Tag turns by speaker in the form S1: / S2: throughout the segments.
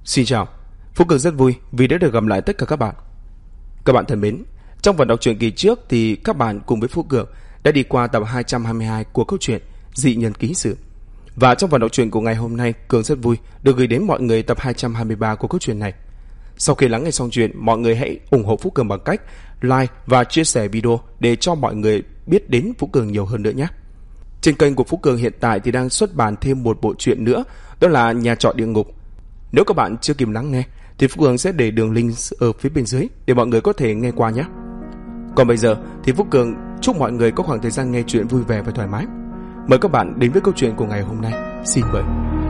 S1: Xin chào, Phú Cường rất vui vì đã được gặp lại tất cả các bạn. Các bạn thân mến, trong phần đọc truyện kỳ trước thì các bạn cùng với Phú Cường đã đi qua tập 222 của câu chuyện Dị Nhân Ký Sự. Và trong phần đọc truyện của ngày hôm nay, Cường rất vui được gửi đến mọi người tập 223 của câu chuyện này. Sau khi lắng nghe xong chuyện, mọi người hãy ủng hộ Phú Cường bằng cách like và chia sẻ video để cho mọi người biết đến Phú Cường nhiều hơn nữa nhé. Trên kênh của Phú Cường hiện tại thì đang xuất bản thêm một bộ truyện nữa, đó là Nhà Trọ Địa Ngục. Nếu các bạn chưa kịp lắng nghe thì Phú Cường sẽ để đường link ở phía bên dưới để mọi người có thể nghe qua nhé. Còn bây giờ thì Phú Cường chúc mọi người có khoảng thời gian nghe chuyện vui vẻ và thoải mái. Mời các bạn đến với câu chuyện của ngày hôm nay. Xin mời.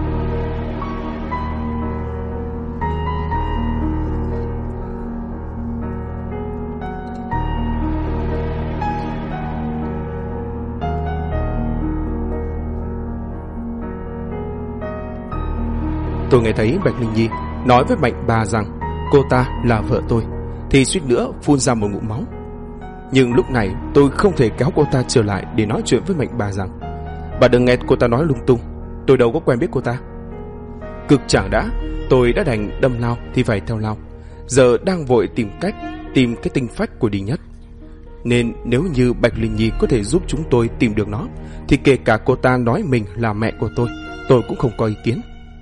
S1: Tôi nghe thấy Bạch Linh Nhi nói với Mạnh bà rằng cô ta là vợ tôi, thì suýt nữa phun ra một ngụm máu. Nhưng lúc này tôi không thể kéo cô ta trở lại để nói chuyện với Mạnh bà rằng bà đừng nghe cô ta nói lung tung, tôi đâu có quen biết cô ta. Cực chẳng đã, tôi đã đành đâm lao thì phải theo lao, giờ đang vội tìm cách tìm cái tinh phách của Đinh Nhất. Nên nếu như Bạch Linh Nhi có thể giúp chúng tôi tìm được nó, thì kể cả cô ta nói mình là mẹ của tôi cũng không có ý kiến.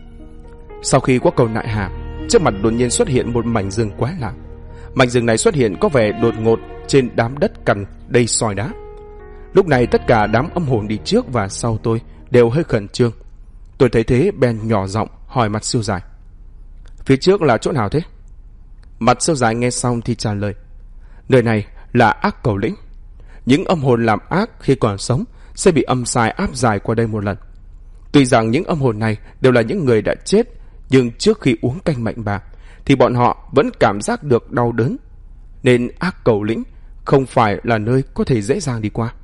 S1: Sau khi qua cầu Nại Hà, trước mặt đột nhiên xuất hiện một mảnh rừng quái lạ. Mảnh rừng này xuất hiện có vẻ đột ngột trên đám đất cằn đầy sỏi đá. Lúc này tất cả đám âm hồn đi trước và sau tôi đều hơi khẩn trương. Tôi thấy thế bèn nhỏ giọng hỏi Mặt Siêu Dài: phía trước là chỗ nào thế? Mặt Siêu Dài nghe xong thì trả lời: nơi này là Ác Cầu Lĩnh. Những âm hồn làm ác khi còn sống sẽ bị âm sai áp giải qua đây một lần. Tuy rằng những âm hồn này đều là những người đã chết, nhưng trước khi uống canh Mạnh Bà thì bọn họ vẫn cảm giác được đau đớn, nên Ác Cầu Lĩnh không phải là nơi có thể dễ dàng đi qua.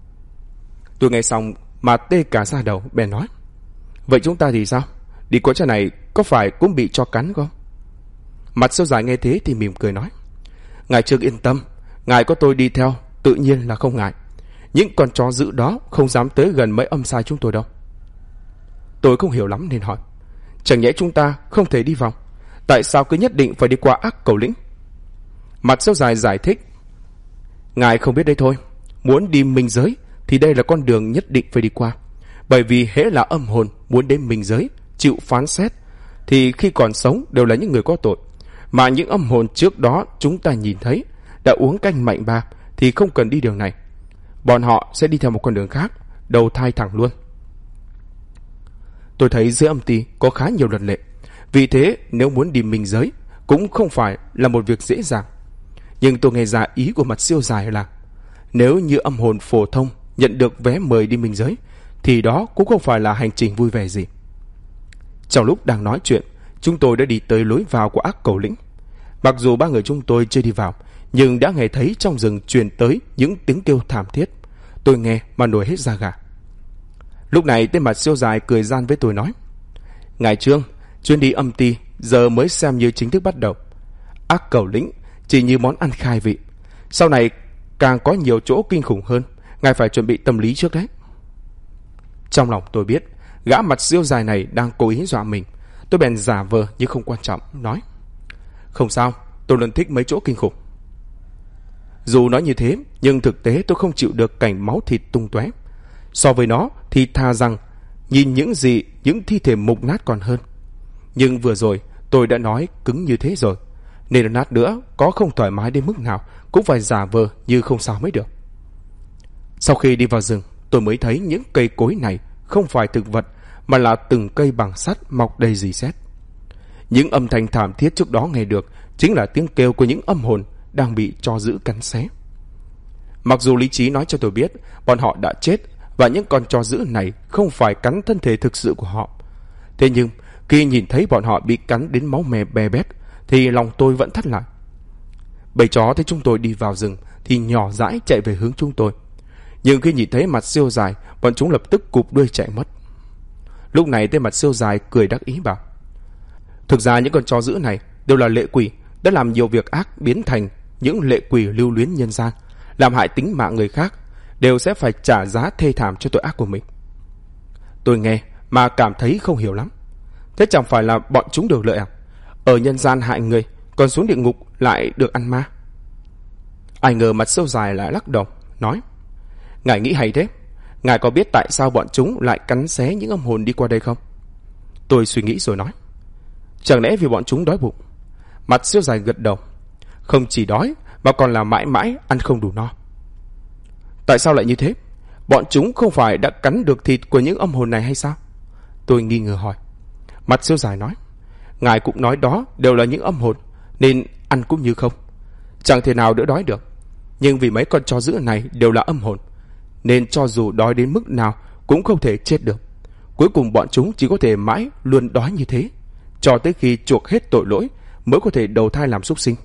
S1: Tôi nghe xong mà tê cả da đầu, bèn nói: vậy chúng ta thì sao? Đi qua chỗ này có phải cũng bị cho cắn không? Mặt Siêu Dài nghe thế thì mỉm cười nói: ngài chưa yên tâm, ngài có tôi đi theo tự nhiên là không ngại. Những con chó dữ đó không dám tới gần mấy âm sai chúng tôi đâu. Tôi không hiểu lắm nên hỏi: chẳng nhẽ chúng ta không thể đi vòng? Tại sao cứ nhất định phải đi qua Ác Cầu Lĩnh? Mặt Siêu Dài giải thích: ngài không biết đấy thôi, muốn đi minh giới thì đây là con đường nhất định phải đi qua. Bởi vì hễ là âm hồn muốn đến minh giới chịu phán xét thì khi còn sống đều là những người có tội. Mà những âm hồn trước đó chúng ta nhìn thấy đã uống canh Mạnh Bà thì không cần đi đường này. Bọn họ sẽ đi theo một con đường khác, đầu thai thẳng luôn. Tôi thấy dưới âm ty có khá nhiều luật lệ, vì thế nếu muốn đi minh giới cũng không phải là một việc dễ dàng. Nhưng tôi nghe ra ý của Mặt Siêu Dài là nếu như âm hồn phổ thông nhận được vé mời đi minh giới thì đó cũng không phải là hành trình vui vẻ gì. Trong lúc đang nói chuyện, chúng tôi đã đi tới lối vào của Ác Cầu Lĩnh. Mặc dù ba người chúng tôi chưa đi vào, nhưng đã nghe thấy trong rừng truyền tới những tiếng kêu thảm thiết. Tôi nghe mà nổi hết da gà. Lúc này tên Mặt Siêu Dài cười gian với tôi nói: ngài Trương, chuyến đi âm ty giờ mới xem như chính thức bắt đầu. Ác Cầu Lĩnh chỉ như món ăn khai vị, sau này càng có nhiều chỗ kinh khủng hơn, ngài phải chuẩn bị tâm lý trước đấy. Trong lòng tôi biết gã Mặt Siêu Dài này đang cố ý dọa mình. Tôi bèn giả vờ như không quan trọng, nói: không sao, tôi luôn thích mấy chỗ kinh khủng. Dù nói như thế, nhưng thực tế tôi không chịu được cảnh máu thịt tung tóe. So với nó thì thà rằng nhìn những thi thể mục nát còn hơn. Nhưng vừa rồi tôi đã nói cứng như thế rồi, nên lát nữa có không thoải mái đến mức nào cũng phải giả vờ như không sao mới được. Sau khi đi vào rừng, tôi mới thấy những cây cối này không phải thực vật, mà là từng cây bằng sắt mọc đầy rỉ sét. Những âm thanh thảm thiết trước đó nghe được chính là tiếng kêu của những âm hồn đang bị chó dữ cắn xé. Mặc dù lý trí nói cho tôi biết bọn họ đã chết và những con chó dữ này không phải cắn thân thể thực sự của họ, thế nhưng khi nhìn thấy bọn họ bị cắn đến máu me be bét thì lòng tôi vẫn thắt lại. Bầy chó thấy chúng tôi đi vào rừng thì nhỏ dãi chạy về hướng chúng tôi, nhưng khi nhìn thấy Mặt Siêu Dài, bọn chúng lập tức cụp đuôi chạy mất. Lúc này tên Mặt Siêu Dài cười đắc ý bảo: thực ra những con chó dữ này đều là lệ quỷ, đã làm nhiều việc ác biến thành những lệ quỷ lưu luyến nhân gian, làm hại tính mạng người khác, đều sẽ phải trả giá thê thảm cho tội ác của mình. Tôi nghe mà cảm thấy không hiểu lắm. Thế chẳng phải là bọn chúng được lợi à? Ở nhân gian hại người, còn xuống địa ngục lại được ăn ma. Ai ngờ Mặt Siêu Dài lại lắc đầu, nói: Ngài nghĩ hay thế. Ngài có biết tại sao bọn chúng lại cắn xé những âm hồn đi qua đây không? Tôi suy nghĩ rồi nói: Chẳng lẽ vì bọn chúng đói bụng? Mặt Siêu Dài gật đầu: Không chỉ đói mà còn là mãi mãi ăn không đủ no. Tại sao lại như thế? Bọn chúng không phải đã cắn được thịt của những âm hồn này hay sao? Tôi nghi ngờ hỏi. Mặt Siêu Dài nói: Ngài cũng nói đó đều là những âm hồn, nên ăn cũng như không, chẳng thể nào đỡ đói được. Nhưng vì mấy con chó dữ này đều là âm hồn, nên cho dù đói đến mức nào cũng không thể chết được. Cuối cùng bọn chúng chỉ có thể mãi luôn đói như thế, cho tới khi chuộc hết tội lỗi mới có thể đầu thai làm súc sinh.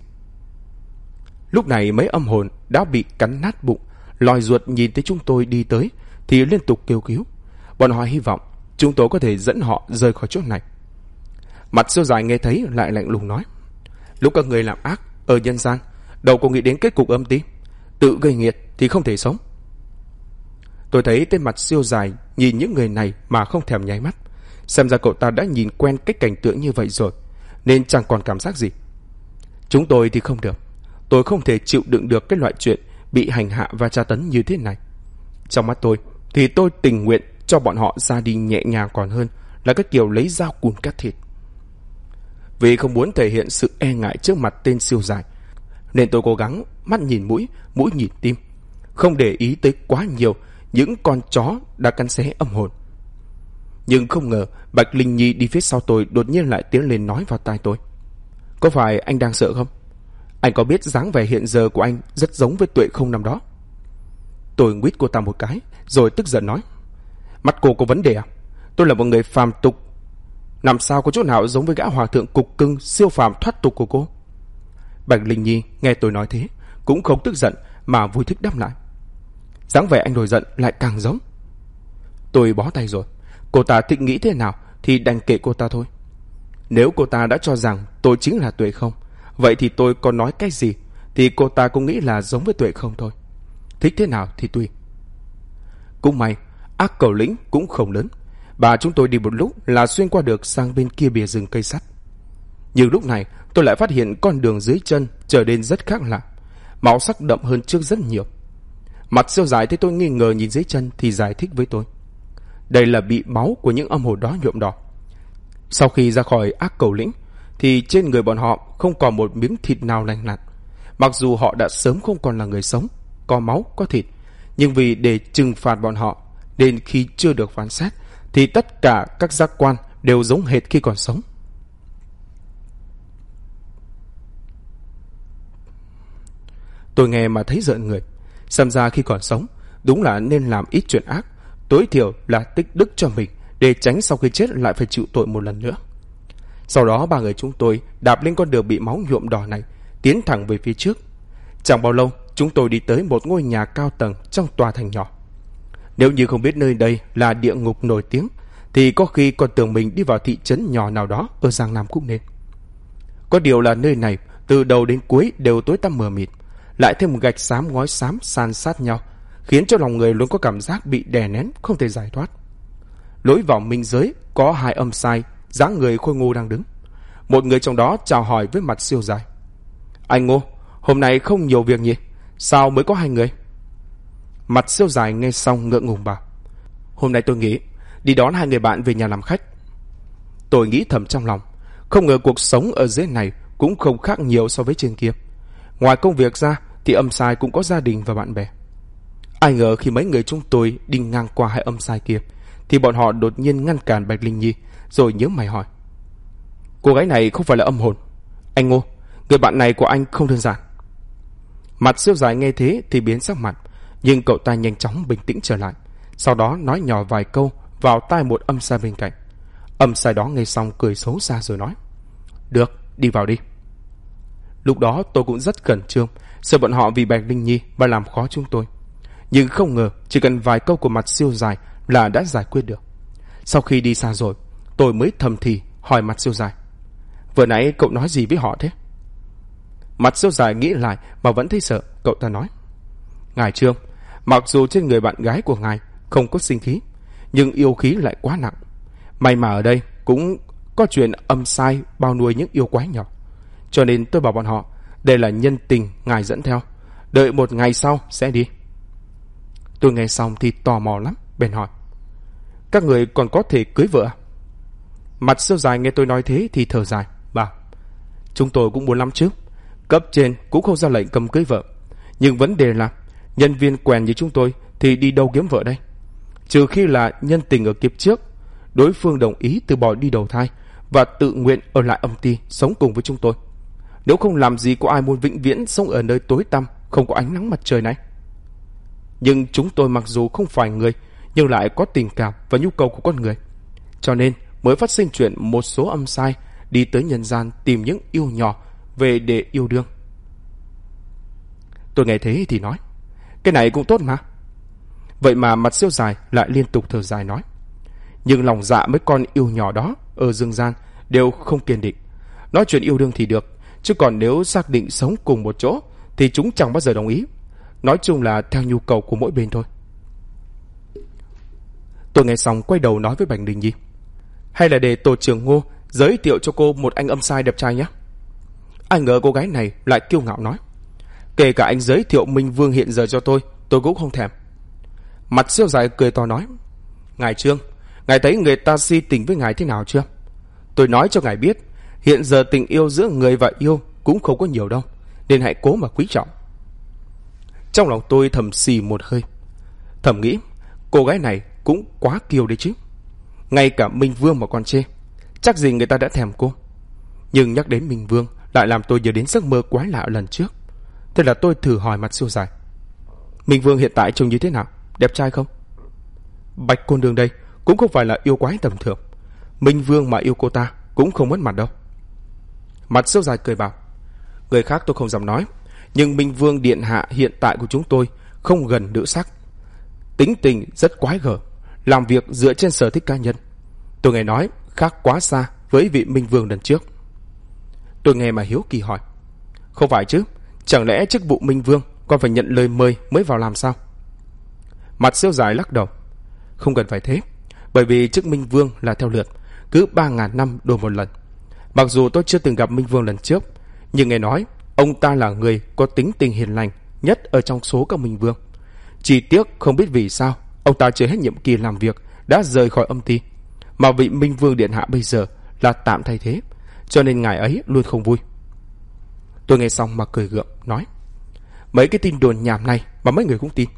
S1: Lúc này mấy âm hồn đã bị cắn nát bụng, lòi ruột nhìn thấy chúng tôi đi tới thì liên tục kêu cứu. Bọn họ hy vọng chúng tôi có thể dẫn họ rời khỏi chỗ này. Mặt Siêu Dài nghe thấy lại lạnh lùng nói: Lúc các người làm ác ở nhân gian, đâu có nghĩ đến kết cục âm ti, tự gây nghiệt thì không thể sống. Tôi thấy tên Mặt Siêu Dài nhìn những người này mà không thèm nháy mắt. Xem ra cậu ta đã nhìn quen cái cảnh tượng như vậy rồi, nên chẳng còn cảm giác gì. Chúng tôi thì không được. Tôi không thể chịu đựng được cái loại chuyện bị hành hạ và tra tấn như thế này. Trong mắt tôi thì tôi tình nguyện cho bọn họ ra đi nhẹ nhàng còn hơn là cái kiểu lấy dao cùn cắt thịt. Vì không muốn thể hiện sự e ngại trước mặt tên Siêu Dài, nên tôi cố gắng mắt nhìn mũi, mũi nhìn tim, không để ý tới quá nhiều những con chó đã cắn xé âm hồn. Nhưng không ngờ Bạch Linh Nhi đi phía sau tôi đột nhiên lại tiến lên nói vào tai tôi: Có phải anh đang sợ không? Anh có biết dáng vẻ hiện giờ của anh rất giống với Tuệ Không năm đó? Tôi nguýt cô ta một cái rồi tức giận nói: Mắt cô có vấn đề à? Tôi là một người phàm tục, làm sao có chỗ nào giống với gã hòa thượng cục cưng siêu phàm thoát tục của cô? Bạch Linh Nhi nghe tôi nói thế cũng không tức giận mà vui thích đáp lại: Dáng vẻ anh nổi giận lại càng giống. Tôi bó tay rồi. Cô ta thích nghĩ thế nào thì đành kệ cô ta thôi. Nếu cô ta đã cho rằng tôi chính là Tuệ Không, vậy thì tôi có nói cái gì thì cô ta cũng nghĩ là giống với Tuệ Không thôi. Thích thế nào thì tùy. Cũng may Ác Cẩu Lĩnh cũng không lớn, và chúng tôi đi một lúc là xuyên qua được sang bên kia bìa rừng cây sắt. Nhưng lúc này tôi lại phát hiện con đường dưới chân trở nên rất khác lạ, màu sắc đậm hơn trước rất nhiều. Mặt Siêu Dài thấy tôi nghi ngờ nhìn dưới chân thì giải thích với tôi: Đây là bị máu của những âm hồn đó nhuộm đỏ. Sau khi ra khỏi Ác Cẩu Lĩnh thì trên người bọn họ không còn một miếng thịt nào lành lặn. Mặc dù họ đã sớm không còn là người sống, có máu, có thịt, nhưng vì để trừng phạt bọn họ nên khi chưa được phán xét thì tất cả các giác quan đều giống hệt khi còn sống. Tôi nghe mà thấy rợn người. Xem ra khi còn sống đúng là nên làm ít chuyện ác, tối thiểu là tích đức cho mình, để tránh sau khi chết lại phải chịu tội một lần nữa. Sau đó ba người chúng tôi đạp lên con đường bị máu nhuộm đỏ này, tiến thẳng về phía trước. Chẳng bao lâu chúng tôi đi tới một ngôi nhà cao tầng trong tòa thành nhỏ. Nếu như không biết nơi đây là địa ngục nổi tiếng thì có khi còn tưởng mình đi vào thị trấn nhỏ nào đó ở Giang Nam cũng nên. Có điều là nơi này từ đầu đến cuối đều tối tăm mờ mịt, lại thêm một gạch xám ngói xám san sát nhau, khiến cho lòng người luôn có cảm giác bị đè nén không thể giải thoát. Lối vào minh giới có hai âm sai dáng người khôi ngô đang đứng. Một người trong đó chào hỏi với Mặt Siêu Dài: Anh Ngô, hôm nay không nhiều việc nhỉ? Sao mới có hai người? Mặt Siêu Dài nghe xong ngượng ngùng bảo: Hôm nay tôi nghĩ đi đón hai người bạn về nhà làm khách. Tôi nghĩ thầm trong lòng, không ngờ cuộc sống ở dưới này cũng không khác nhiều so với trên kia. Ngoài công việc ra thì âm sai cũng có gia đình và bạn bè. Ai ngờ khi mấy người chúng tôi đi ngang qua hai âm sai kia thì bọn họ đột nhiên ngăn cản Bạch Linh Nhi, rồi nhớ mày hỏi: Cô gái này không phải là âm hồn? Anh Ngô, người bạn này của anh không đơn giản. Mặt Siêu Dài nghe thế thì biến sắc mặt, nhưng cậu ta nhanh chóng bình tĩnh trở lại, sau đó nói nhỏ vài câu vào tai một âm sai bên cạnh. Âm sai đó nghe xong cười xấu xa rồi nói: Được, đi vào đi. Lúc đó tôi cũng rất khẩn trương, sợ bọn họ vì Bạch Linh Nhi mà làm khó chúng tôi. Nhưng không ngờ chỉ cần vài câu của Mặt Siêu Dài là đã giải quyết được. Sau khi đi xa rồi, tôi mới thầm thì hỏi Mặt Siêu Dài: Vừa nãy cậu nói gì với họ thế? Mặt Siêu Dài nghĩ lại mà vẫn thấy sợ. Cậu ta nói: Ngài Trương, mặc dù trên người bạn gái của ngài không có sinh khí, nhưng yêu khí lại quá nặng. May mà ở đây cũng có chuyện âm sai bao nuôi những yêu quái nhỏ. Cho nên tôi bảo bọn họ, đây là nhân tình ngài dẫn theo, đợi một ngày sau sẽ đi. Tôi nghe xong thì tò mò lắm, bèn hỏi: các người còn có thể cưới vợ à? Mặt Siêu Dài nghe tôi nói thế thì thở dài, bảo: chúng tôi cũng muốn lắm chứ, cấp trên cũng không ra lệnh cấm cưới vợ, nhưng vấn đề là nhân viên quèn như chúng tôi thì đi đâu kiếm vợ đây? Trừ khi là nhân tình ở kiếp trước, đối phương đồng ý từ bỏ đi đầu thai và tự nguyện ở lại âm ty sống cùng với chúng tôi. Nếu không làm gì có ai muốn vĩnh viễn sống ở nơi tối tăm không có ánh nắng mặt trời này. Nhưng chúng tôi mặc dù không phải người, nhưng lại có tình cảm và nhu cầu của con người, cho nên mới phát sinh chuyện một số âm sai đi tới nhân gian tìm những yêu nhỏ về để yêu đương. Tôi nghe thế thì nói: cái này cũng tốt mà. Vậy mà Mặt Siêu Dài lại liên tục thở dài nói: nhưng lòng dạ mấy con yêu nhỏ đó ở dương gian đều không kiên định. Nói chuyện yêu đương thì được, chứ còn nếu xác định sống cùng một chỗ thì chúng chẳng bao giờ đồng ý. Nói chung là theo nhu cầu của mỗi bên thôi. Tôi nghe xong quay đầu nói với Bạch Đình Nhi: hay là để tổ trưởng Ngô giới thiệu cho cô một anh âm sai đẹp trai nhé. Ai ngờ cô gái này lại kiêu ngạo nói: kể cả anh giới thiệu Minh Vương hiện giờ cho tôi cũng không thèm. Mặt Siêu Dài cười to nói: ngài Trương, ngài thấy người ta si tình với ngài thế nào chưa? Tôi nói cho ngài biết, hiện giờ tình yêu giữa người và yêu cũng không có nhiều đâu, nên hãy cố mà quý trọng. Trong lòng tôi thầm xì một hơi, thầm nghĩ cô gái này cũng quá kiêu đấy chứ. Ngay cả Minh Vương mà còn chê, chắc gì người ta đã thèm cô. Nhưng nhắc đến Minh Vương lại làm tôi nhớ đến giấc mơ quái lạ lần trước. Thế là tôi thử hỏi Mặt Siêu Dài: Minh Vương hiện tại trông như thế nào, đẹp trai không? Bạch cô nương đây cũng không phải là yêu quái tầm thường, Minh Vương mà yêu cô ta cũng không mất mặt đâu. Mặt Siêu Dài cười bảo: người khác tôi không dám nói, nhưng Minh Vương điện hạ hiện tại của chúng tôi không gần nữ sắc, tính tình rất quái gở, làm việc dựa trên sở thích cá nhân. Tôi nghe nói khác quá xa với vị Minh Vương lần trước. Tôi nghe mà hiếu kỳ hỏi: không phải chứ, chẳng lẽ chức vụ Minh Vương còn phải nhận lời mời mới vào làm sao? Mặt Siêu Dài lắc đầu: không cần phải thế, bởi vì chức Minh Vương là theo lượt, cứ 3.000 năm đổi một lần. Mặc dù tôi chưa từng gặp Minh Vương lần trước, nhưng nghe nói ông ta là người có tính tình hiền lành nhất ở trong số các Minh Vương. Chỉ tiếc không biết vì sao ông ta chưa hết nhiệm kỳ làm việc đã rời khỏi âm ty, mà vị Minh Vương điện hạ bây giờ là tạm thay thế, cho nên ngài ấy luôn không vui. Tôi nghe xong mà cười gượng nói: mấy cái tin đồn nhảm này mà mấy người cũng tin.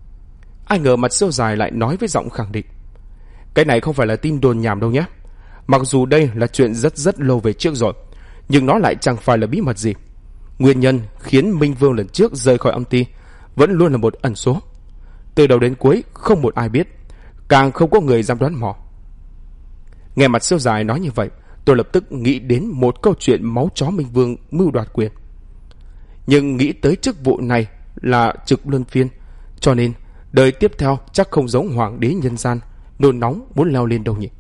S1: Ai ngờ Mặt Siêu Dài lại nói với giọng khẳng định: cái này không phải là tin đồn nhảm đâu nhé. Mặc dù đây là chuyện rất lâu về trước rồi, nhưng nó lại chẳng phải là bí mật gì. Nguyên nhân khiến Minh Vương lần trước rời khỏi âm ty vẫn luôn là một ẩn số. Từ đầu đến cuối không một ai biết, càng không có người dám đoán mò. Nghe Mặt Siêu Dài nói như vậy, tôi lập tức nghĩ đến một câu chuyện máu chó Minh Vương mưu đoạt quyền. Nhưng nghĩ tới chức vụ này là trực luân phiên, cho nên đời tiếp theo chắc không giống hoàng đế nhân gian nôn nóng muốn leo lên đâu nhỉ.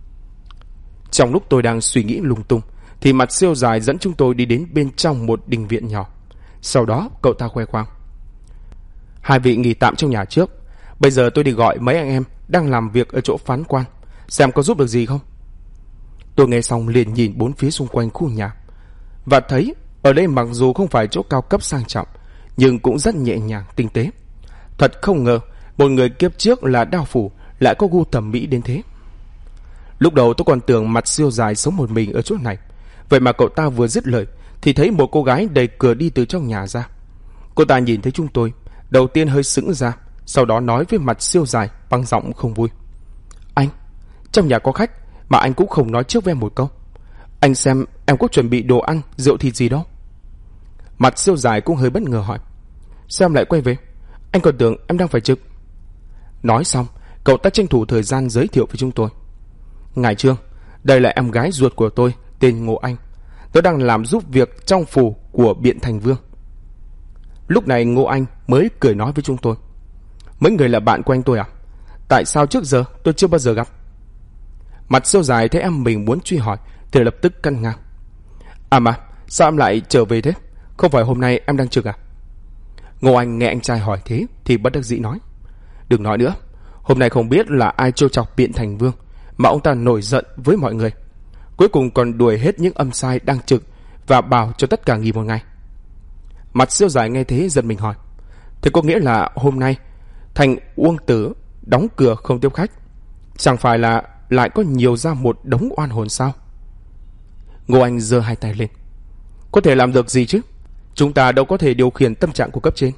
S1: Trong lúc tôi đang suy nghĩ lung tung thì Mặt Siêu Dài dẫn chúng tôi đi đến bên trong một đình viện nhỏ. Sau đó cậu ta khoe khoang: hai vị nghỉ tạm trong nhà trước, bây giờ tôi đi gọi mấy anh em đang làm việc ở chỗ phán quan, xem có giúp được gì không. Tôi nghe xong liền nhìn bốn phía xung quanh khu nhà, và thấy ở đây mặc dù không phải chỗ cao cấp sang trọng, nhưng cũng rất nhẹ nhàng tinh tế. Thật không ngờ một người kiếp trước là đao phủ lại có gu thẩm mỹ đến thế. Lúc đầu tôi còn tưởng Mặt Siêu Dài sống một mình ở chỗ này, vậy mà cậu ta vừa dứt lời thì thấy một cô gái đẩy cửa đi từ trong nhà ra. Cô ta nhìn thấy chúng tôi, đầu tiên hơi sững ra, sau đó nói với Mặt Siêu Dài bằng giọng không vui: anh, trong nhà có khách mà anh cũng không nói trước với em một câu. Anh xem em có chuẩn bị đồ ăn, rượu thịt gì đâu. Mặt Siêu Dài cũng hơi bất ngờ hỏi: sao em lại quay về? Anh còn tưởng em đang phải trực. Nói xong, cậu ta tranh thủ thời gian giới thiệu với chúng tôi: ngài Trương, đây là em gái ruột của tôi, tên Ngô Anh. Tôi đang làm giúp việc trong phủ của Biện Thành Vương. Lúc này Ngô Anh mới cười nói với chúng tôi: mấy người là bạn của anh tôi à? Tại sao trước giờ tôi chưa bao giờ gặp? Mặt Siêu Dài thấy em mình muốn truy hỏi thì lập tức cắt ngang: à mà, sao em lại trở về thế? Không phải hôm nay em đang trực à? Ngô Anh nghe anh trai hỏi thế thì bất đắc dĩ nói: đừng nói nữa, hôm nay không biết là ai trêu chọc Biện Thành Vương mà ông ta nổi giận với mọi người. Cuối cùng còn đuổi hết những âm sai đang trực và bảo cho tất cả nghỉ một ngày. Mặt Siêu Dài nghe thế giật mình hỏi: thế có nghĩa là hôm nay thành Uông Tử đóng cửa không tiếp khách? Chẳng phải là lại có nhiều ra một đống oan hồn sao? Ngô Anh giơ hai tay lên: có thể làm được gì chứ? Chúng ta đâu có thể điều khiển tâm trạng của cấp trên.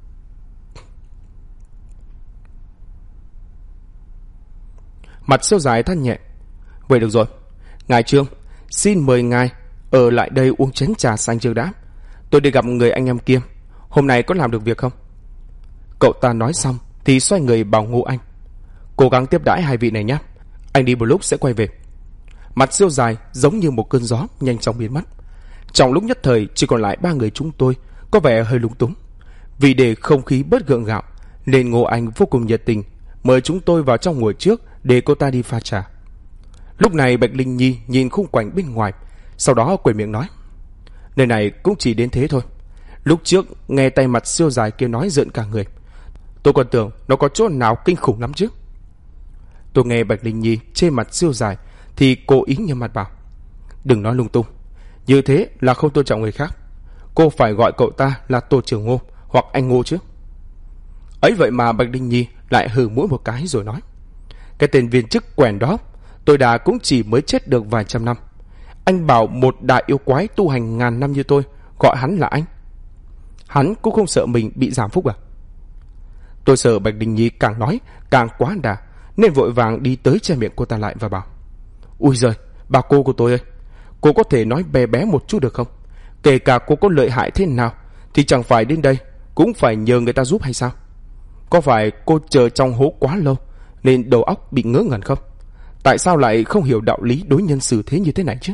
S1: Mặt Siêu Dài than nhẹ: vậy được rồi, ngài Trương, xin mời ngài ở lại đây uống chén trà xanh trước đã. Tôi đi gặp người anh em kia, hôm nay có làm được việc không? Cậu ta nói xong thì xoay người bảo Ngô Anh: cố gắng tiếp đãi hai vị này nhé, anh đi một lúc sẽ quay về. Mặt Siêu Dài giống như một cơn gió nhanh chóng biến mất. Trong lúc nhất thời chỉ còn lại ba người chúng tôi, có vẻ hơi lúng túng. Vì để không khí bớt gượng gạo nên Ngô Anh vô cùng nhiệt tình mời chúng tôi vào trong ngồi trước để cô ta đi pha trà. Lúc này Bạch Linh Nhi nhìn khung cảnh bên ngoài, sau đó quệt miệng nói: nơi này cũng chỉ đến thế thôi. Lúc trước nghe tay Mặt Siêu Dài kia nói rợn cả người, tôi còn tưởng nó có chỗ nào kinh khủng lắm chứ. Tôi nghe Bạch Linh Nhi chê Mặt Siêu Dài thì cố ý nghiêm mặt bảo: đừng nói lung tung, như thế là không tôn trọng người khác. Cô phải gọi cậu ta là Tô Trưởng Ngô hoặc anh Ngô chứ. Ấy vậy mà Bạch Linh Nhi lại hừ mũi một cái rồi nói: cái tên viên chức quèn đó, tôi đã cũng chỉ mới chết được vài trăm năm. Anh bảo một đại yêu quái tu hành ngàn năm như tôi gọi hắn là anh. Hắn cũng không sợ mình bị giảm phúc à? Tôi sợ Bạch Linh Nhi càng nói càng quá đà, nên vội vàng đi tới che miệng cô ta lại và bảo: ui giời, bà cô của tôi ơi, cô có thể nói bé bé một chút được không? Kể cả cô có lợi hại thế nào thì chẳng phải đến đây cũng phải nhờ người ta giúp hay sao? Có phải cô chờ trong hố quá lâu nên đầu óc bị ngớ ngẩn không? Tại sao lại không hiểu đạo lý đối nhân xử thế như thế này chứ?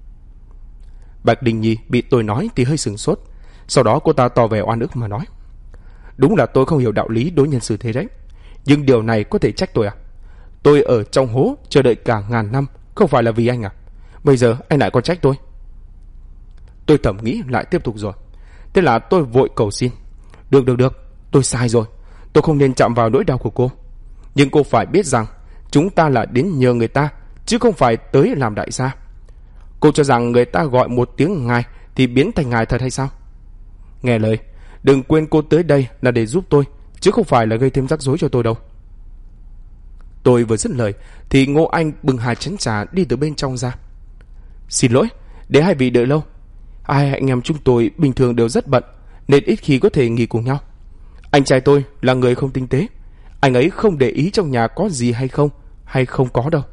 S1: Bạch Đình Nhi bị tôi nói thì hơi sửng sốt. Sau đó cô ta tỏ vẻ oan ức mà nói: đúng là tôi không hiểu đạo lý đối nhân xử thế đấy, nhưng điều này có thể trách tôi à? Tôi ở trong hố chờ đợi cả ngàn năm không phải là vì anh à? Bây giờ anh lại còn trách tôi? Tôi thầm nghĩ lại tiếp tục rồi. Thế là tôi vội cầu xin: được, tôi sai rồi. Tôi không nên chạm vào nỗi đau của cô. Nhưng cô phải biết rằng chúng ta là đến nhờ người ta, chứ không phải tới làm đại gia. Cô cho rằng người ta gọi một tiếng ngài thì biến thành ngài thật hay sao? Nghe lời, đừng quên cô tới đây là để giúp tôi, chứ không phải là gây thêm rắc rối cho tôi đâu. Tôi vừa dứt lời thì Ngô Anh bưng hai chén trà đi từ bên trong ra. Xin lỗi, để hai vị đợi lâu. Hai anh em chúng tôi bình thường đều rất bận nên ít khi có thể nghỉ cùng nhau. Anh trai tôi là người không tinh tế, anh ấy không để ý trong nhà có gì hay không có đâu.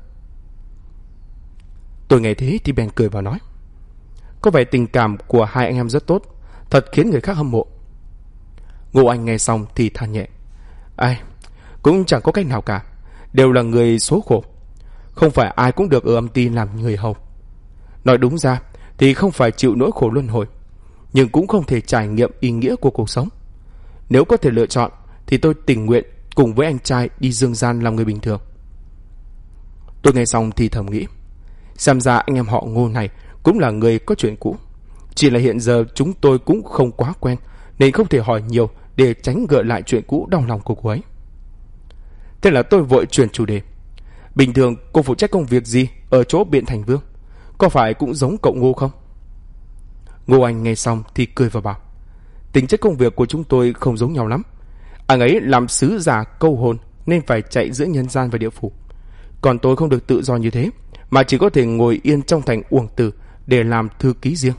S1: Tôi nghe thế thì bèn cười và nói: có vẻ tình cảm của hai anh em rất tốt, thật khiến người khác hâm mộ. Ngô Anh nghe xong thì than nhẹ: ai, cũng chẳng có cách nào cả, đều là người số khổ. Không phải ai cũng được ở âm ty làm người hầu. Nói đúng ra thì không phải chịu nỗi khổ luân hồi, nhưng cũng không thể trải nghiệm ý nghĩa của cuộc sống. Nếu có thể lựa chọn thì tôi tình nguyện cùng với anh trai đi dương gian làm người bình thường. Tôi nghe xong thì thầm nghĩ: xem ra anh em họ Ngô này cũng là người có chuyện cũ. Chỉ là hiện giờ chúng tôi cũng không quá quen nên không thể hỏi nhiều để tránh gợi lại chuyện cũ đau lòng của cô ấy. Thế là tôi vội chuyển chủ đề: bình thường cô phụ trách công việc gì ở chỗ Biện Thành Vương? Có phải cũng giống cậu Ngô không? Ngô Anh nghe xong thì cười và bảo: tính chất công việc của chúng tôi không giống nhau lắm. Anh ấy làm sứ giả câu hồn nên phải chạy giữa nhân gian và địa phủ. Còn tôi không được tự do như thế, mà chỉ có thể ngồi yên trong thành Uổng Tử để làm thư ký riêng.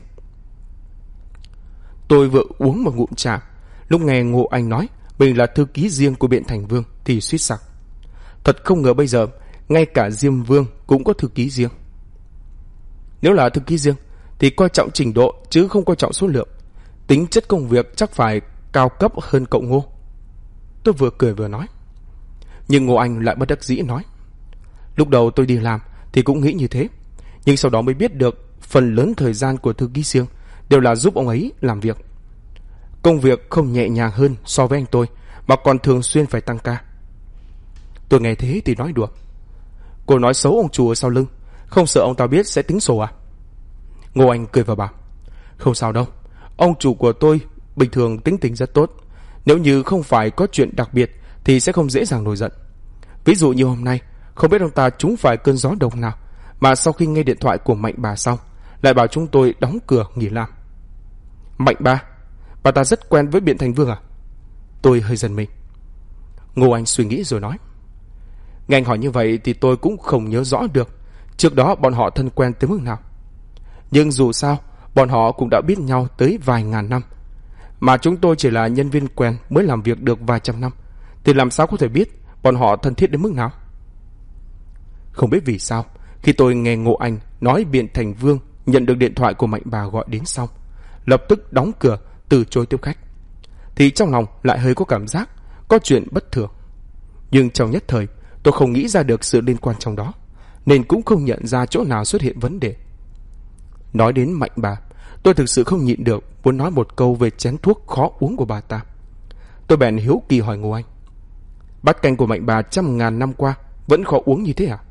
S1: Tôi vừa uống một ngụm trà, lúc nghe Ngô Anh nói mình là thư ký riêng của Biện Thành Vương thì suýt sặc. Thật không ngờ bây giờ ngay cả Diêm Vương cũng có thư ký riêng. Nếu là thư ký riêng thì coi trọng trình độ chứ không coi trọng số lượng. Tính chất công việc chắc phải cao cấp hơn cậu Ngô. Tôi vừa cười vừa nói. Nhưng Ngô Anh lại bất đắc dĩ nói: lúc đầu tôi đi làm thì cũng nghĩ như thế, nhưng sau đó mới biết được phần lớn thời gian của thư ký riêng đều là giúp ông ấy làm việc. Công việc không nhẹ nhàng hơn so với anh tôi, mà còn thường xuyên phải tăng ca. Tôi nghe thế thì nói đùa: cô nói xấu ông chủ ở sau lưng, không sợ ông ta biết sẽ tính sổ à? Ngô Anh cười và bảo: không sao đâu, ông chủ của tôi bình thường tính tình rất tốt. Nếu như không phải có chuyện đặc biệt thì sẽ không dễ dàng nổi giận. Ví dụ như hôm nay, không biết ông ta trúng phải cơn gió độc nào mà sau khi nghe điện thoại của Mạnh bà xong lại bảo chúng tôi đóng cửa nghỉ làm. Mạnh bà ta rất quen với Biện Thành Vương à? Tôi hơi giật mình. Ngô Anh suy nghĩ rồi nói, nghe anh hỏi như vậy thì tôi cũng không nhớ rõ được trước đó bọn họ thân quen tới mức nào. Nhưng dù sao bọn họ cũng đã biết nhau tới vài ngàn năm, mà chúng tôi chỉ là nhân viên quen mới làm việc được vài trăm năm, thì làm sao có thể biết bọn họ thân thiết đến mức nào. Không biết vì sao khi tôi nghe Ngô Anh nói Biện Thành Vương nhận được điện thoại của Mạnh bà gọi đến xong lập tức đóng cửa từ chối tiếp khách, thì trong lòng lại hơi có cảm giác có chuyện bất thường. Nhưng trong nhất thời tôi không nghĩ ra được sự liên quan trong đó, nên cũng không nhận ra chỗ nào xuất hiện vấn đề. Nói đến Mạnh bà, tôi thực sự không nhịn được muốn nói một câu về chén thuốc khó uống của bà ta. Tôi bèn hiếu kỳ hỏi Ngô Anh, bát canh của Mạnh bà trăm ngàn năm qua vẫn khó uống như thế à?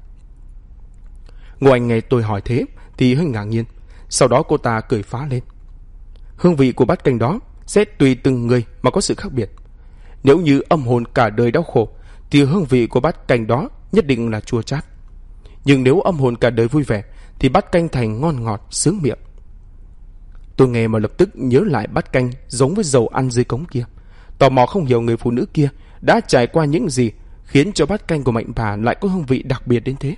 S1: Ngô Anh nghe tôi hỏi thế thì hơi ngạc nhiên. Sau đó cô ta cười phá lên, hương vị của bát canh đó sẽ tùy từng người mà có sự khác biệt. Nếu như âm hồn cả đời đau khổ thì hương vị của bát canh đó nhất định là chua chát. Nhưng nếu âm hồn cả đời vui vẻ thì bát canh thành ngon ngọt sướng miệng. Tôi nghe mà lập tức nhớ lại bát canh giống với dầu ăn dưới cống kia, tò mò không hiểu người phụ nữ kia đã trải qua những gì khiến cho bát canh của Mạnh bà lại có hương vị đặc biệt đến thế.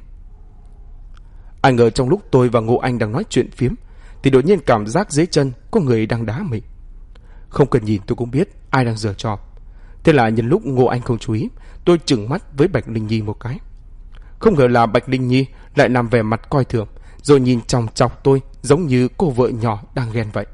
S1: Ai ngờ trong lúc tôi và Ngô Anh đang nói chuyện phiếm thì đột nhiên cảm giác dưới chân có người đang đá mình. Không cần nhìn tôi cũng biết ai đang giở trò. Thế là nhân lúc Ngô Anh không chú ý, tôi trừng mắt với Bạch Linh Nhi một cái. Không ngờ là Bạch Linh Nhi lại nằm vẻ mặt coi thường, rồi nhìn chòng chọc tôi giống như cô vợ nhỏ đang ghen vậy.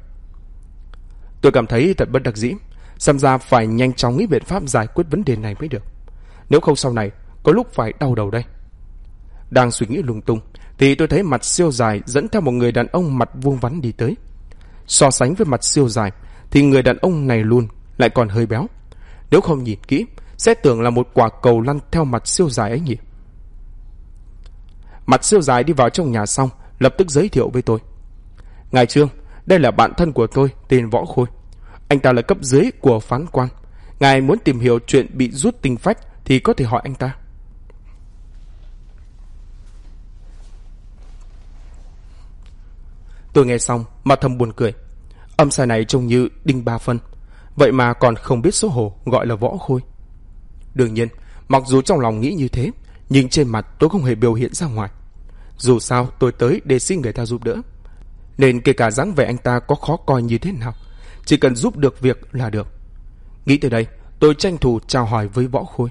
S1: Tôi cảm thấy thật bất đắc dĩ, xem ra phải nhanh chóng nghĩ biện pháp giải quyết vấn đề này mới được, nếu không sau này có lúc phải đau đầu đây. Đang suy nghĩ lung tung thì tôi thấy Mặt Siêu Dài dẫn theo một người đàn ông mặt vuông vắn đi tới. So sánh với Mặt Siêu Dài thì người đàn ông này luôn lại còn hơi béo, nếu không nhìn kỹ sẽ tưởng là một quả cầu lăn theo Mặt Siêu Dài ấy nhỉ. Mặt Siêu Dài đi vào trong nhà xong lập tức giới thiệu với tôi, ngài Trương, đây là bạn thân của tôi tên Võ Khôi. Anh ta là cấp dưới của phán quan. Ngài muốn tìm hiểu chuyện bị rút tinh phách thì có thể hỏi anh ta. Tôi nghe xong mà thầm buồn cười. Âm sai này trông như đinh ba phân, vậy mà còn không biết xấu hổ gọi là Võ Khôi. Đương nhiên mặc dù trong lòng nghĩ như thế, nhưng trên mặt tôi không hề biểu hiện ra ngoài. Dù sao tôi tới để xin người ta giúp đỡ, nên kể cả dáng vẻ anh ta có khó coi như thế nào, chỉ cần giúp được việc là được. Nghĩ tới đây tôi tranh thủ chào hỏi với Võ Khôi.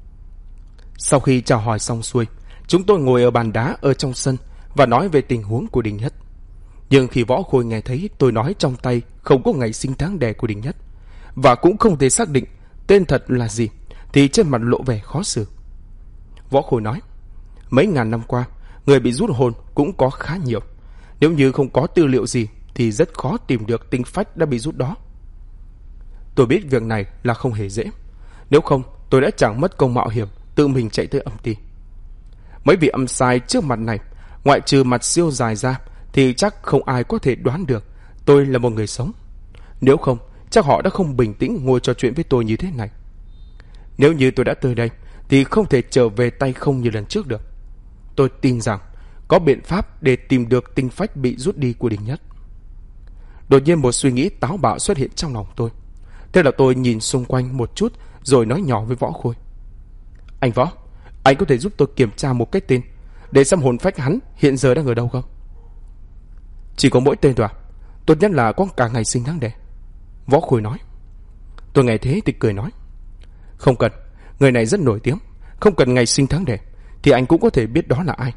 S1: Sau khi chào hỏi xong xuôi, chúng tôi ngồi ở bàn đá ở trong sân và nói về tình huống của Đình Nhất. Nhưng khi Võ Khôi nghe thấy tôi nói trong tay không có ngày sinh tháng đẻ của Đình Nhất, và cũng không thể xác định tên thật là gì, thì trên mặt lộ vẻ khó xử. Võ Khôi nói, mấy ngàn năm qua người bị rút hồn cũng có khá nhiều. Nếu như không có tư liệu gì thì rất khó tìm được tinh phách đã bị rút đó. Tôi biết việc này là không hề dễ, nếu không tôi đã chẳng mất công mạo hiểm tự mình chạy tới âm ty. Mấy vị âm sai trước mặt này, ngoại trừ Mặt Siêu Dài ra thì chắc không ai có thể đoán được tôi là một người sống. Nếu không chắc họ đã không bình tĩnh ngồi trò chuyện với tôi như thế này. Nếu như tôi đã tới đây thì không thể trở về tay không như lần trước được. Tôi tin rằng có biện pháp để tìm được tinh phách bị rút đi của Đình Nhất. Đột nhiên một suy nghĩ táo bạo xuất hiện trong lòng tôi. Thế là tôi nhìn xung quanh một chút rồi nói nhỏ với Võ Khôi, anh Võ, anh có thể giúp tôi kiểm tra một cái tên để xem hồn phách hắn hiện giờ đang ở đâu không? Chỉ có mỗi tên thôi à? Tốt nhất là có cả ngày sinh tháng đẻ. Võ Khôi nói. Tôi nghe thế thì cười nói, không cần, người này rất nổi tiếng, không cần ngày sinh tháng đẻ thì anh cũng có thể biết đó là ai.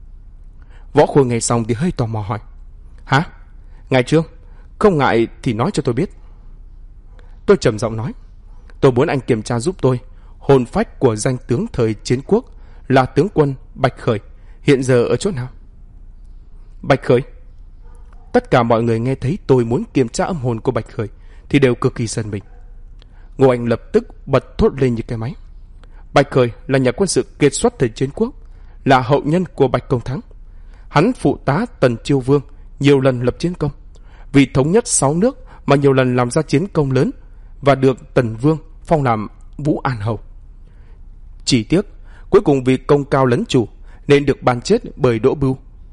S1: Võ Khôi nghe xong thì hơi tò mò hỏi, hả? Ngài Trương, không ngại thì nói cho tôi biết. Tôi trầm giọng nói, tôi muốn anh kiểm tra giúp tôi hồn phách của danh tướng thời chiến quốc là tướng quân Bạch Khởi hiện giờ ở chỗ nào. Bạch Khởi? Tất cả mọi người nghe thấy tôi muốn kiểm tra âm hồn của Bạch Khởi thì đều cực kỳ giận mình. Ngô Anh lập tức bật thốt lên như cái máy. Bạch Khởi là nhà quân sự kiệt xuất thời chiến quốc, là hậu nhân của Bạch Công Thắng. Hắn phụ tá Tần Chiêu Vương nhiều lần lập chiến công, vì thống nhất 6 nước mà nhiều lần làm ra chiến công lớn và được Tần Vương phong làm Vũ An Hầu. Chỉ tiếc cuối cùng vì công cao lấn chủ nên được ban chết bởi Đỗ Bưu,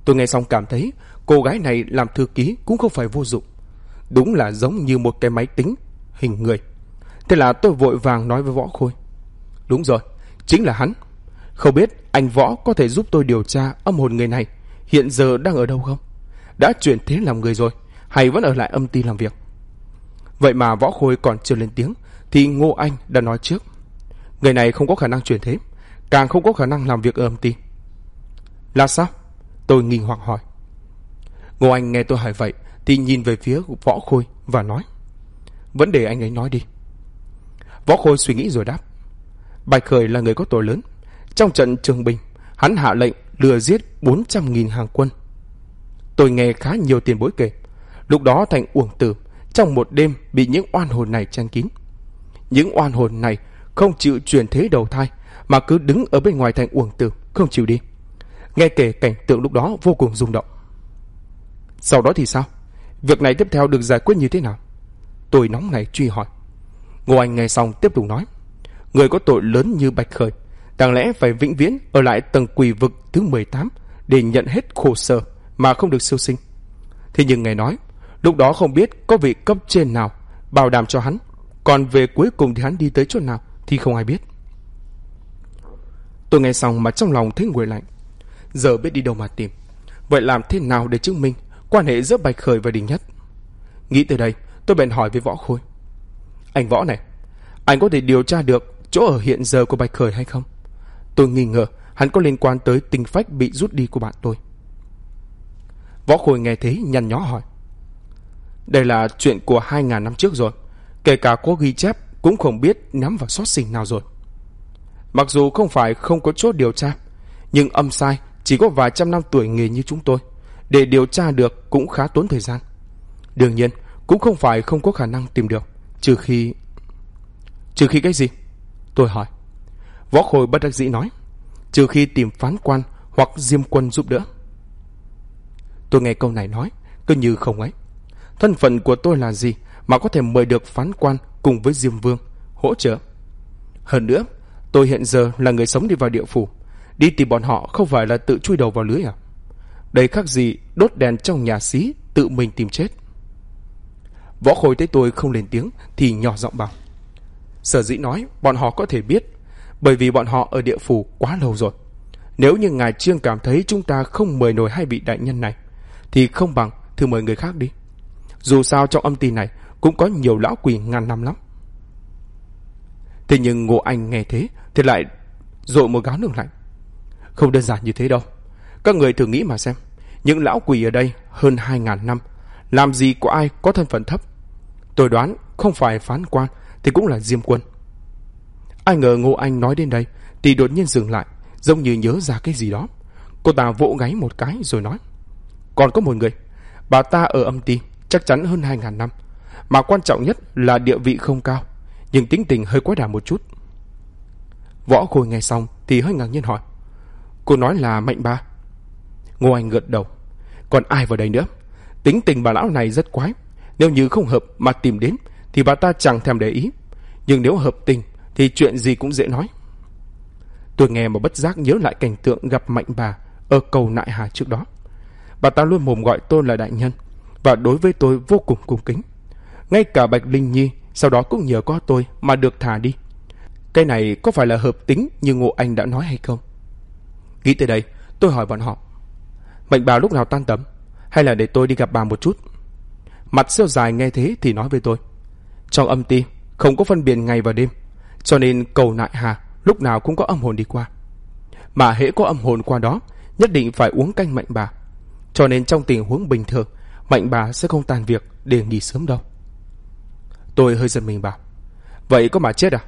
S1: Tôi nghe xong cảm thấy cô gái này làm thư ký cũng không phải vô dụng. Đúng là giống như một cái máy tính hình người. Thế là tôi vội vàng nói với Võ Khôi. Đúng rồi, chính là hắn. Không biết anh Võ có thể giúp tôi điều tra âm hồn người này hiện giờ đang ở đâu không? Đã chuyển thế làm người rồi hay vẫn ở lại âm ty làm việc? Vậy mà Võ Khôi còn chưa lên tiếng thì Ngô Anh đã nói trước. Người này không có khả năng chuyển thế, càng không có khả năng làm việc ở âm ty. Là sao? Tôi nghi hoặc hỏi. Ngô Anh nghe tôi hỏi vậy thì nhìn về phía Võ Khôi và nói. Vẫn để anh ấy nói đi. Võ Khôi suy nghĩ rồi đáp. Bạch Khởi là người có tội lớn. Trong trận Trường Bình, hắn hạ lệnh lừa giết 400.000 hàng quân. Tôi nghe khá nhiều tiền bối kể. Lúc đó thành Uổng Tử trong một đêm bị những oan hồn này chen kín. Những oan hồn này không chịu chuyển thế đầu thai mà cứ đứng ở bên ngoài thành Uổng Tử không chịu đi. Nghe kể cảnh tượng lúc đó vô cùng rung động. Sau đó thì sao? Việc này tiếp theo được giải quyết như thế nào? Tôi nóng này truy hỏi. Ngô Anh nghe xong tiếp tục nói. Người có tội lớn như Bạch Khởi đáng lẽ phải vĩnh viễn ở lại tầng quỷ vực thứ 18 để nhận hết khổ sở mà không được siêu sinh. Thế nhưng ngài nói lúc đó không biết có vị cấp trên nào bảo đảm cho hắn, còn về cuối cùng thì hắn đi tới chỗ nào thì không ai biết. Tôi nghe xong mà trong lòng thấy nguội lạnh. Giờ biết đi đâu mà tìm. Vậy làm thế nào để chứng minh quan hệ giữa Bạch Khởi và Đình Nhất? Nghĩ tới đây tôi bèn hỏi với Võ Khôi. Anh Võ này, anh có thể điều tra được chỗ ở hiện giờ của Bạch Khởi hay không? Tôi nghi ngờ hắn có liên quan tới tinh phách bị rút đi của bạn tôi. Võ Khôi nghe thế nhăn nhó hỏi. Đây là chuyện của 2.000 năm trước rồi. Kể cả có ghi chép cũng không biết nắm vào xót sinh nào rồi. Mặc dù không phải không có chỗ điều tra, nhưng âm sai chỉ có vài trăm năm tuổi nghề như chúng tôi, để điều tra được cũng khá tốn thời gian. Đương nhiên cũng không phải không có khả năng tìm được, trừ khi cái gì? Tôi hỏi. Võ Khôi bất đắc dĩ nói. Trừ khi tìm phán quan hoặc Diêm Quân giúp đỡ. Tôi nghe câu này nói cứ như không ấy. Thân phận của tôi là gì mà có thể mời được phán quan cùng với Diêm Vương hỗ trợ? Hơn nữa, tôi hiện giờ là người sống đi vào địa phủ, đi tìm bọn họ không phải là tự chui đầu vào lưới à? Đây khác gì đốt đèn trong nhà xí tự mình tìm chết. Võ Khôi thấy tôi không lên tiếng thì nhỏ giọng bảo. Sở dĩ nói bọn họ có thể biết bởi vì bọn họ ở địa phủ quá lâu rồi. Nếu như ngài Trương cảm thấy chúng ta không mời nổi hai vị đại nhân này thì không bằng thử mời người khác đi. Dù sao trong âm ty này cũng có nhiều lão quỷ ngàn năm lắm. Thế nhưng Ngô Anh nghe thế thì lại dội một gáo nước lạnh. Không đơn giản như thế đâu. Các người thử nghĩ mà xem. Những lão quỷ ở đây hơn 2.000 năm, làm gì có ai có thân phận thấp? Tôi đoán không phải phán quan thì cũng là Diêm Quân. Ai ngờ Ngô Anh nói đến đây thì đột nhiên dừng lại, giống như nhớ ra cái gì đó. Cô ta vỗ gáy một cái rồi nói. Còn có một người, bà ta ở âm ty chắc chắn hơn 2.000 năm, mà quan trọng nhất là địa vị không cao, nhưng tính tình hơi quá đà một chút. Võ Khôi nghe xong thì hơi ngạc nhiên hỏi. Cô nói là Mạnh Ba? Ngô Anh gật đầu. Còn ai vào đây nữa? Tính tình bà lão này rất quái. Nếu như không hợp mà tìm đến thì bà ta chẳng thèm để ý, nhưng nếu hợp tình thì chuyện gì cũng dễ nói. Tôi nghe mà bất giác nhớ lại cảnh tượng gặp Mạnh Bà ở cầu Nại Hà trước đó. Bà ta luôn mồm gọi tôi là đại nhân, và đối với tôi vô cùng cung kính. Ngay cả Bạch Linh Nhi sau đó cũng nhờ có tôi mà được thả đi. Cái này có phải là hợp tính như Ngô Anh đã nói hay không? Nghĩ tới đây tôi hỏi bọn họ. Mạnh Bà lúc nào tan tầm, hay là để tôi đi gặp bà một chút? Mặt Siêu Dài nghe thế thì nói với tôi. Trong âm ty không có phân biệt ngày và đêm, cho nên cầu Nại Hà lúc nào cũng có âm hồn đi qua. Mà hễ có âm hồn qua đó nhất định phải uống canh Mạnh Bà. Cho nên trong tình huống bình thường Mạnh Bà sẽ không tan việc để nghỉ sớm đâu. Tôi hơi giật mình bảo. Vậy có mà chết à?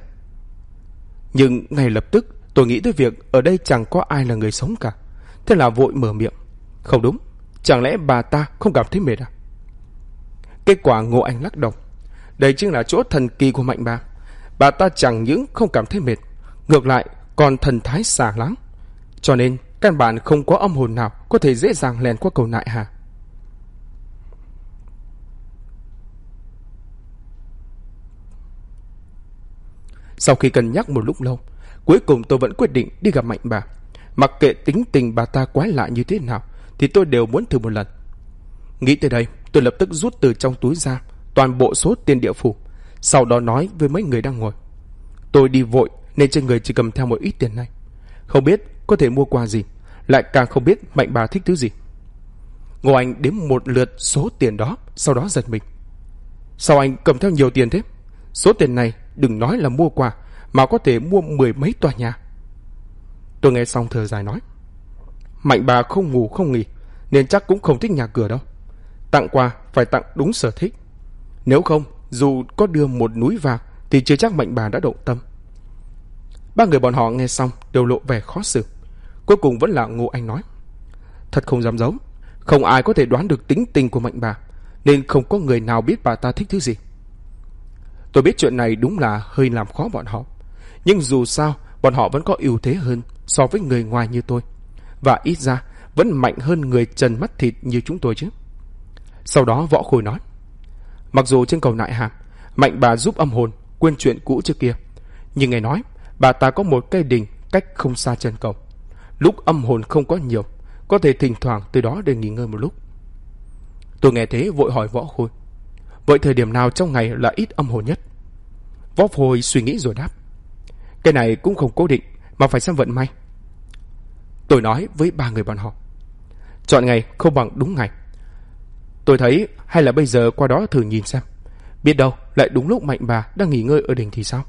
S1: Nhưng ngay lập tức tôi nghĩ tới việc ở đây chẳng có ai là người sống cả. Thế là vội mở miệng. Không đúng, chẳng lẽ bà ta không cảm thấy mệt à? Kết quả Ngô Anh lắc đầu. Đây chính là chỗ thần kỳ của Mạnh Bà. Bà ta chẳng những không cảm thấy mệt, ngược lại còn thần thái xả láng. Cho nên căn bản không có âm hồn nào có thể dễ dàng lèn qua cầu Nại Hà. Sau khi cân nhắc một lúc lâu, cuối cùng tôi vẫn quyết định đi gặp Mạnh Bà. Mặc kệ tính tình bà ta quái lạ như thế nào thì tôi đều muốn thử một lần. Nghĩ tới đây, tôi lập tức rút từ trong túi ra toàn bộ số tiền địa phủ, sau đó nói với mấy người đang ngồi. Tôi đi vội nên trên người chỉ cầm theo một ít tiền này. Không biết có thể mua quà gì, lại càng không biết Mạnh bà thích thứ gì. Ngô Anh đếm một lượt số tiền đó, sau đó giật mình. Sao anh cầm theo nhiều tiền thế? Số tiền này đừng nói là mua quà, mà có thể mua 10 mấy tòa nhà. Tôi nghe xong thở dài nói, Mạnh bà không ngủ không nghỉ, nên chắc cũng không thích nhà cửa đâu. Tặng quà phải tặng đúng sở thích. Nếu không, dù có đưa một núi vàng thì chưa chắc Mạnh bà đã động tâm. Ba người bọn họ nghe xong đều lộ vẻ khó xử. Cuối cùng vẫn là Ngô Anh nói, thật không dám giấu, không ai có thể đoán được tính tình của Mạnh bà, nên không có người nào biết bà ta thích thứ gì. Tôi biết chuyện này đúng là hơi làm khó bọn họ, nhưng dù sao bọn họ vẫn có ưu thế hơn so với người ngoài như tôi, và ít ra vẫn mạnh hơn người trần mắt thịt như chúng tôi chứ. Sau đó Võ Khôi nói, mặc dù trên cầu Nại Hàm Mạnh bà giúp âm hồn quên chuyện cũ trước kia, nhưng nghe nói bà ta có một cây đình cách không xa chân cầu. Lúc âm hồn không có nhiều, có thể thỉnh thoảng từ đó để nghỉ ngơi một lúc. Tôi nghe thế vội hỏi Võ Khôi, vậy thời điểm nào trong ngày là ít âm hồn nhất? Võ Khôi suy nghĩ rồi đáp, cái này cũng không cố định, mà phải xem vận may. Tôi nói với ba người bọn họ, chọn ngày không bằng đúng ngày. Tôi thấy hay là bây giờ qua đó thử nhìn xem, biết đâu lại đúng lúc Mạnh bà đang nghỉ ngơi ở đình thì sao?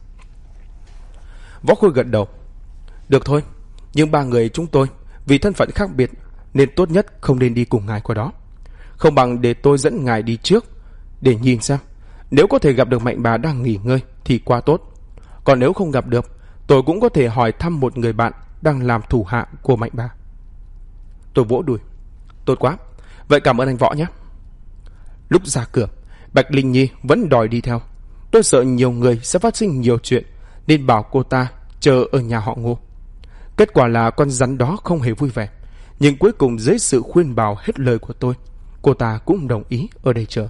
S1: Võ Khôi gật đầu, được thôi, nhưng ba người chúng tôi vì thân phận khác biệt nên tốt nhất không nên đi cùng ngài qua đó. Không bằng để tôi dẫn ngài đi trước để nhìn xem, nếu có thể gặp được Mạnh bà đang nghỉ ngơi thì quá tốt. Còn nếu không gặp được, tôi cũng có thể hỏi thăm một người bạn đang làm thủ hạ của Mạnh bà. Tôi vỗ đùi, tốt quá, vậy cảm ơn anh Võ nhé. Lúc ra cửa, Bạch Linh Nhi vẫn đòi đi theo. Tôi sợ nhiều người sẽ phát sinh nhiều chuyện nên bảo cô ta chờ ở nhà họ Ngô. Kết quả là con rắn đó không hề vui vẻ, nhưng cuối cùng dưới sự khuyên bảo hết lời của tôi, cô ta cũng đồng ý ở đây chờ.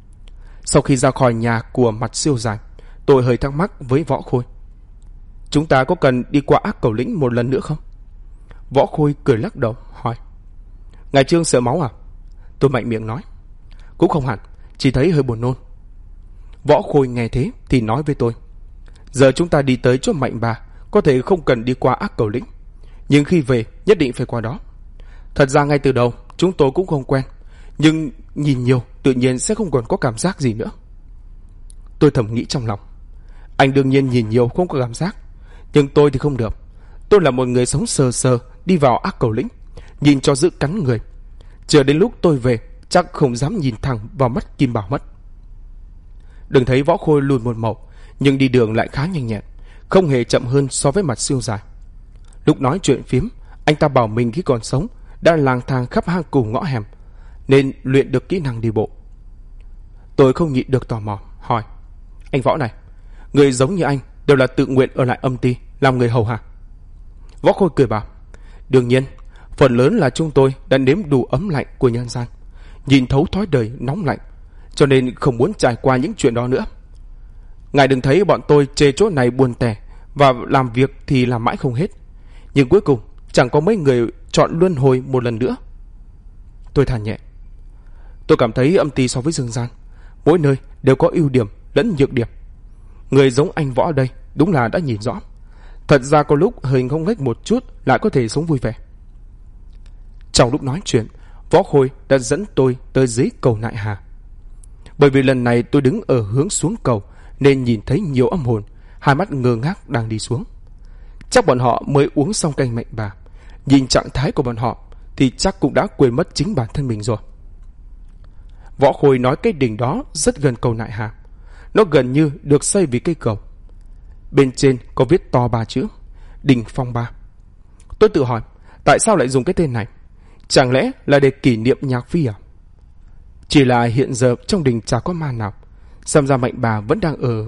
S1: Sau khi ra khỏi nhà của Mặt Siêu Dài, tôi hơi thắc mắc với Võ Khôi, chúng ta có cần đi qua Ác Cẩu Lĩnh một lần nữa không? Võ Khôi cười lắc đầu hỏi, ngài Trương sợ máu à? Tôi mạnh miệng nói, cũng không hẳn, chỉ thấy hơi buồn nôn. Võ Khôi nghe thế thì nói với tôi, giờ chúng ta đi tới chỗ Mạnh bà, có thể không cần đi qua Ác Cẩu Lĩnh, nhưng khi về nhất định phải qua đó. Thật ra ngay từ đầu chúng tôi cũng không quen, nhưng nhìn nhiều tự nhiên sẽ không còn có cảm giác gì nữa. Tôi thầm nghĩ trong lòng, anh đương nhiên nhìn nhiều không có cảm giác, nhưng tôi thì không được. Tôi là một người sống sờ sờ đi vào Ác Cẩu Lĩnh, nhìn cho giữ cắn người. Chờ đến lúc tôi về chắc không dám nhìn thẳng vào mắt Kim Bảo mất. Đừng thấy Võ Khôi lùn một màu, nhưng đi đường lại khá nhanh nhẹn, không hề chậm hơn so với Mặt Siêu Dài. Lúc nói chuyện phiếm, anh ta bảo mình khi còn sống đã lang thang khắp hang cùng ngõ hẻm, nên luyện được kỹ năng đi bộ. Tôi không nhịn được tò mò hỏi, anh Võ này, người giống như anh đều là tự nguyện ở lại âm ty làm người hầu hả? Võ Khôi cười bảo, đương nhiên, phần lớn là chúng tôi đã nếm đủ ấm lạnh của nhân gian, nhìn thấu thói đời nóng lạnh, cho nên không muốn trải qua những chuyện đó nữa. Ngài đừng thấy bọn tôi chê chỗ này buồn tẻ và làm việc thì làm mãi không hết, nhưng cuối cùng chẳng có mấy người chọn luân hồi một lần nữa. Tôi than nhẹ, tôi cảm thấy âm ty so với dương gian, mỗi nơi đều có ưu điểm lẫn nhược điểm. Người giống anh Võ đây đúng là đã nhìn rõ, thật ra có lúc hơi ngông nghếch một chút lại có thể sống vui vẻ. Trong lúc nói chuyện, Võ Khôi đã dẫn tôi tới dưới cầu Nại Hà. Bởi vì lần này tôi đứng ở hướng xuống cầu nên nhìn thấy nhiều âm hồn, hai mắt ngơ ngác đang đi xuống. Chắc bọn họ mới uống xong canh Mạnh bà, nhìn trạng thái của bọn họ thì chắc cũng đã quên mất chính bản thân mình rồi. Võ Khôi nói cái đỉnh đó rất gần cầu Nại Hà, nó gần như được xây vì cây cầu. Bên trên có viết to 3 chữ Đình Phong Ba. Tôi tự hỏi, tại sao lại dùng cái tên này? Chẳng lẽ là để kỷ niệm nhạc phi à? Chỉ là hiện giờ trong đình chả có ma nào, xem ra Mạnh bà vẫn đang ở.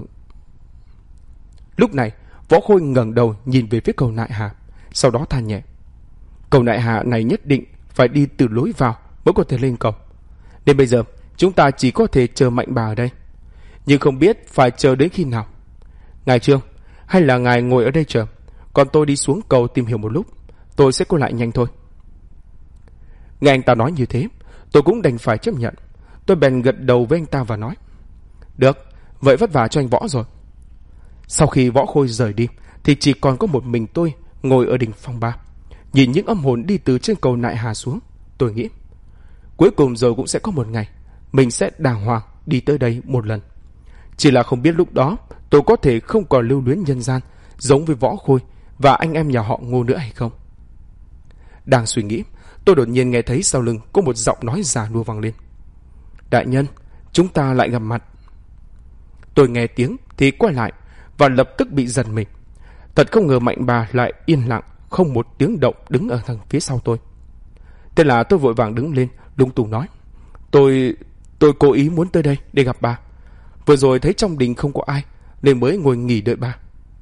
S1: Lúc này Võ Khôi ngẩng đầu nhìn về phía cầu Nại Hà, sau đó than nhẹ, cầu Nại Hà này nhất định phải đi từ lối vào mới có thể lên cầu, nên bây giờ chúng ta chỉ có thể chờ Mạnh bà ở đây, nhưng không biết phải chờ đến khi nào. Ngài Trương, hay là ngài ngồi ở đây chờ, còn tôi đi xuống cầu tìm hiểu một lúc, tôi sẽ quay lại nhanh thôi. Nghe anh ta nói như thế, tôi cũng đành phải chấp nhận. Tôi bèn gật đầu với anh ta và nói: Được, vậy vất vả cho anh Võ rồi. Sau khi Võ Khôi rời đi thì chỉ còn có một mình tôi ngồi ở đỉnh phong ba, nhìn những âm hồn đi từ trên cầu Nại Hà xuống. Tôi nghĩ cuối cùng rồi cũng sẽ có một ngày mình sẽ đàng hoàng đi tới đây một lần. Chỉ là không biết lúc đó tôi có thể không còn lưu luyến nhân gian giống với Võ Khôi và anh em nhà họ Ngô nữa hay không. Đang suy nghĩ, tôi đột nhiên nghe thấy sau lưng có một giọng nói già nua vang lên: Đại nhân, chúng ta lại gặp mặt. Tôi nghe tiếng thì quay lại và lập tức bị giật mình. Thật không ngờ Mạnh Bà lại yên lặng, không một tiếng động đứng ở thằng phía sau tôi. Thế là tôi vội vàng đứng lên, lung tung nói: Tôi cố ý muốn tới đây để gặp bà. Vừa rồi thấy trong đình không có ai nên mới ngồi nghỉ đợi bà.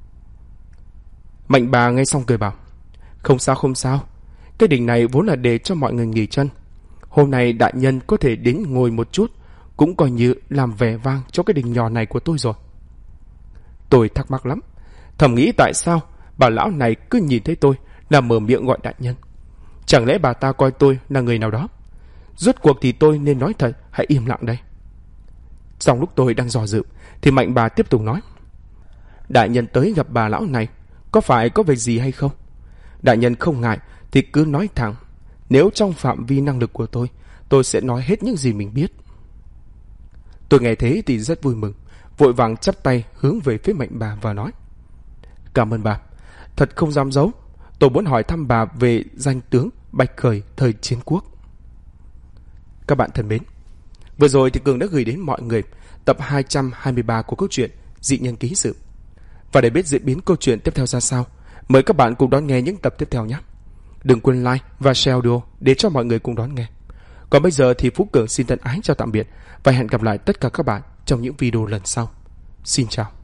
S1: Mạnh Bà nghe xong cười bảo: Không sao không sao, cái đình này vốn là để cho mọi người nghỉ chân. Hôm nay đại nhân có thể đến ngồi một chút cũng coi như làm vẻ vang cho cái đình nhỏ này của tôi rồi. Tôi thắc mắc lắm, thầm nghĩ tại sao bà lão này cứ nhìn thấy tôi là mở miệng gọi đại nhân. Chẳng lẽ bà ta coi tôi là người nào đó? Rốt cuộc thì tôi nên nói thật hay im lặng đây? Trong lúc tôi đang dò dự thì Mạnh Bà tiếp tục nói: Đại nhân tới gặp bà lão này có phải có việc gì hay không? Đại nhân không ngại thì cứ nói thẳng. Nếu trong phạm vi năng lực của tôi sẽ nói hết những gì mình biết. Tôi nghe thế thì rất vui mừng, vội vàng chắp tay hướng về phía Mạnh Bà và nói: Cảm ơn bà, thật không dám giấu, tôi muốn hỏi thăm bà về danh tướng Bạch Khởi thời chiến quốc. Các bạn thân mến, vừa rồi thì Cường đã gửi đến mọi người tập 223 của câu chuyện Dị Nhân Ký Sự. Và để biết diễn biến câu chuyện tiếp theo ra sao, mời các bạn cùng đón nghe những tập tiếp theo nhé. Đừng quên like và share audio để cho mọi người cùng đón nghe. Còn bây giờ thì Phú Cường xin thân ái chào tạm biệt và hẹn gặp lại tất cả các bạn trong những video lần sau. Xin chào.